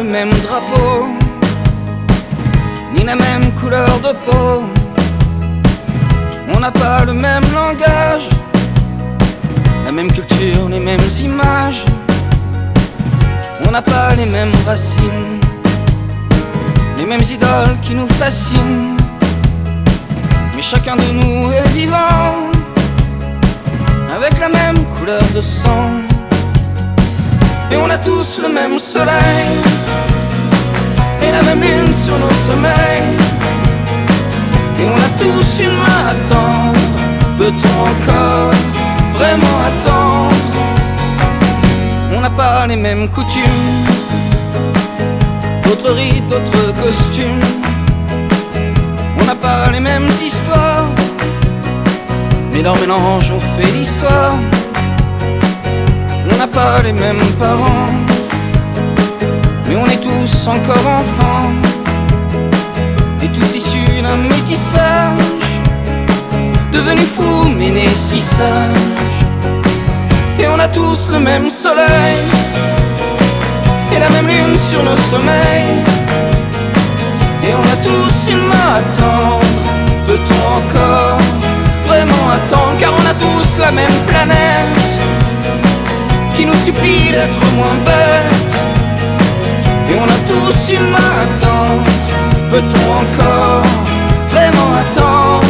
le même drapeau, ni la même couleur de peau. On n'a pas le même langage, la même culture, les mêmes images. On n'a pas les mêmes racines, les mêmes idoles qui nous fascinent. Mais chacun de nous est vivant, avec la même couleur de sang. Et on a tous le même soleil, et la même lune sur nos sommeils. Et on a tous une main à tendre. Peut-on encore vraiment attendre? On n'a pas les mêmes coutumes, d'autres rites, d'autres costumes. On n'a pas les mêmes histoires, mais leur mélange ont fait l'histoire. On n'a pas les mêmes parents, mais on est tous encore enfants, et tous issus d'un métissage, devenus fous mais nés si sages. Et on a tous le même soleil, et la même lune sur nos sommeils. Et on a tous une main à tendre. Peut-on encore vraiment attendre? Car on a tous la même planète qui nous supplie d'être moins bêtes. Et on a tous une main à tendre. Peut-on encore vraiment attendre?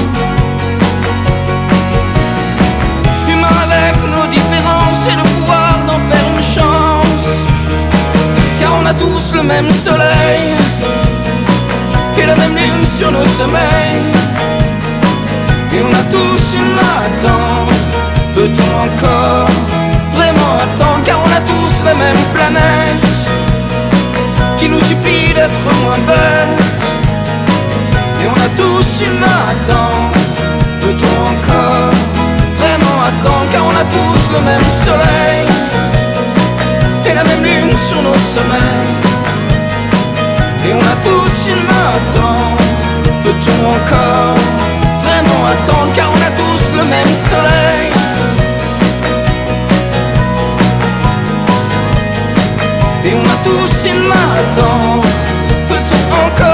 Humains avec nos différences et le pouvoir d'en faire une chance. Car on a tous le même soleil et la même lune sur nos sommeils. Et on a tous une main à tendre. Peut-on encore vraiment attendre? Car on a tous la même planète qui nous supplie d'être moins bêtes. Et on a tous une main à tendre. Peut-on encore vraiment attendre? Car on a tous le même soleil et la même lune sur nos sommeils. Et on a tous une main à tendre. Peut-on encore vraiment attendre? Car on a tous le même soleil et on a tous une main à tendre. Peut-on encore